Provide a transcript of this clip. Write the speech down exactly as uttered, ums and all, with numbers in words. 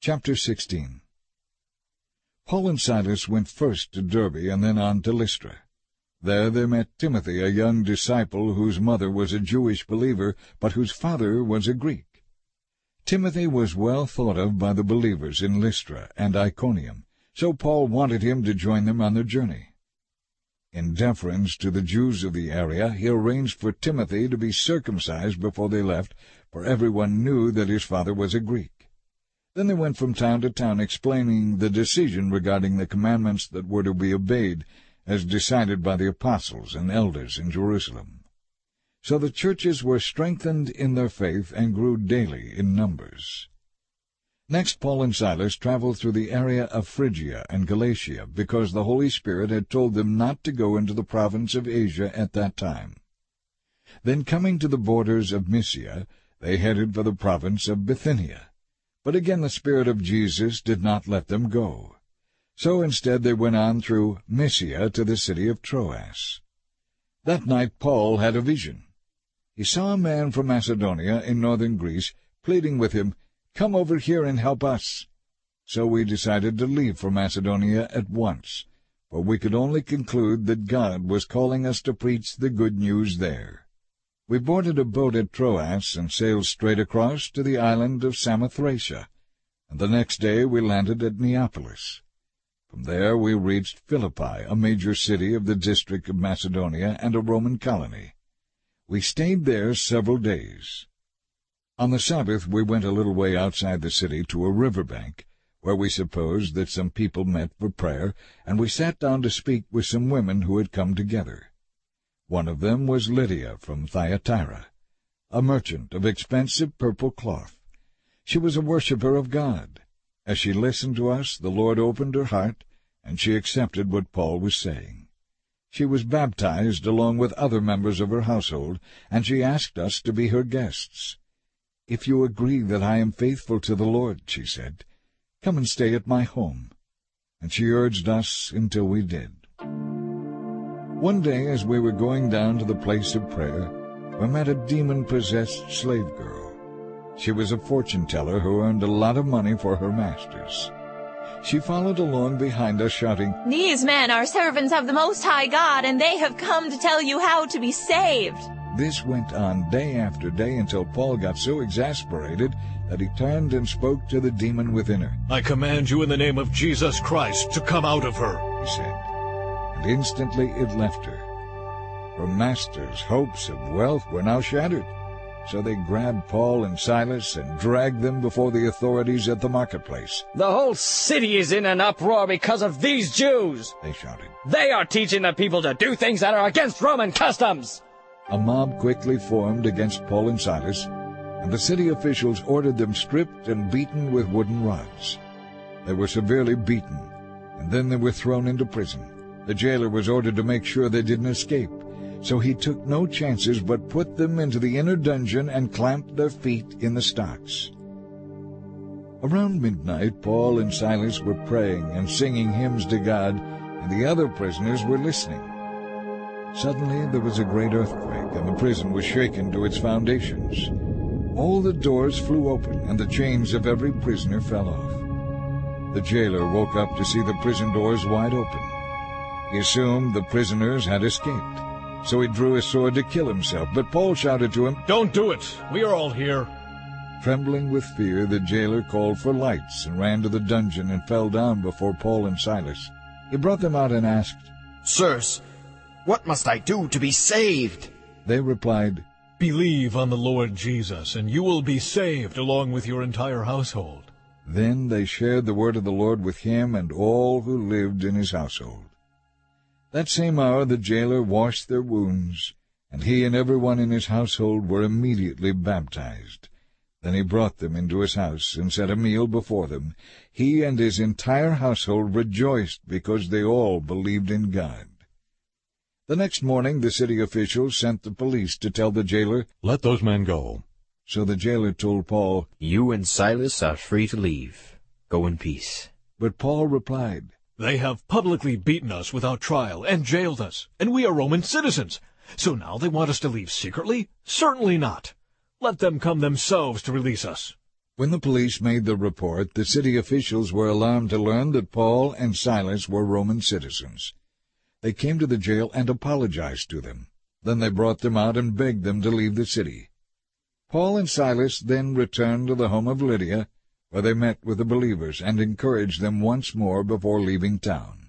Chapter sixteen. Paul and Silas went first to Derbe and then on to Lystra. There they met Timothy, a young disciple whose mother was a Jewish believer, but whose father was a Greek. Timothy was well thought of by the believers in Lystra and Iconium, so Paul wanted him to join them on their journey. In deference to the Jews of the area, he arranged for Timothy to be circumcised before they left, for everyone knew that his father was a Greek. Then they went from town to town explaining the decision regarding the commandments that were to be obeyed, as decided by the apostles and elders in Jerusalem. So the churches were strengthened in their faith and grew daily in numbers. Next Paul and Silas traveled through the area of Phrygia and Galatia, because the Holy Spirit had told them not to go into the province of Asia at that time. Then coming to the borders of Mysia, they headed for the province of Bithynia. But again the Spirit of Jesus did not let them go. So instead they went on through Mysia to the city of Troas. That night Paul had a vision. He saw a man from Macedonia in northern Greece pleading with him, "Come over here and help us." So we decided to leave for Macedonia at once, for we could only conclude that God was calling us to preach the good news there. We boarded a boat at Troas and sailed straight across to the island of Samothracia, and the next day we landed at Neapolis. From there we reached Philippi, a major city of the district of Macedonia and a Roman colony. We stayed there several days. On the Sabbath we went a little way outside the city to a river bank, where we supposed that some people met for prayer, and we sat down to speak with some women who had come together. One of them was Lydia from Thyatira, a merchant of expensive purple cloth. She was a worshipper of God. As she listened to us, the Lord opened her heart, and she accepted what Paul was saying. She was baptized along with other members of her household, and she asked us to be her guests. "If you agree that I am faithful to the Lord," she said, "come and stay at my home." And she urged us until we did. One day, as we were going down to the place of prayer, we met a demon-possessed slave girl. She was a fortune-teller who earned a lot of money for her masters. She followed along behind us, shouting, "These men are servants of the Most High God, and they have come to tell you how to be saved." This went on day after day until Paul got so exasperated that he turned and spoke to the demon within her. "I command you in the name of Jesus Christ to come out of her," he said, and instantly it left her. Her masters' hopes of wealth were now shattered. So they grabbed Paul and Silas and dragged them before the authorities at the marketplace. "The whole city is in an uproar because of these Jews," they shouted. "They are teaching the people to do things that are against Roman customs." A mob quickly formed against Paul and Silas, and the city officials ordered them stripped and beaten with wooden rods. They were severely beaten, and then they were thrown into prison. The jailer was ordered to make sure they didn't escape, so he took no chances but put them into the inner dungeon and clamped their feet in the stocks. Around midnight, Paul and Silas were praying and singing hymns to God, and the other prisoners were listening. Suddenly there was a great earthquake, and the prison was shaken to its foundations. All the doors flew open, and the chains of every prisoner fell off. The jailer woke up to see the prison doors wide open. He assumed the prisoners had escaped, so he drew his sword to kill himself, but Paul shouted to him, "Don't do it! We are all here." Trembling with fear, the jailer called for lights and ran to the dungeon and fell down before Paul and Silas. He brought them out and asked, "Sirs, what must I do to be saved?" They replied, "Believe on the Lord Jesus, and you will be saved along with your entire household." Then they shared the word of the Lord with him and all who lived in his household. That same hour the jailer washed their wounds, and he and everyone in his household were immediately baptized. Then he brought them into his house and set a meal before them. He and his entire household rejoiced because they all believed in God. The next morning the city officials sent the police to tell the jailer, "Let those men go." So the jailer told Paul, "You and Silas are free to leave. Go in peace." But Paul replied, "They have publicly beaten us without trial and jailed us, and we are Roman citizens. So now they want us to leave secretly? Certainly not. Let them come themselves to release us." When the police made the report, the city officials were alarmed to learn that Paul and Silas were Roman citizens. They came to the jail and apologized to them. Then they brought them out and begged them to leave the city. Paul and Silas then returned to the home of Lydia, where they met with the believers and encouraged them once more before leaving town.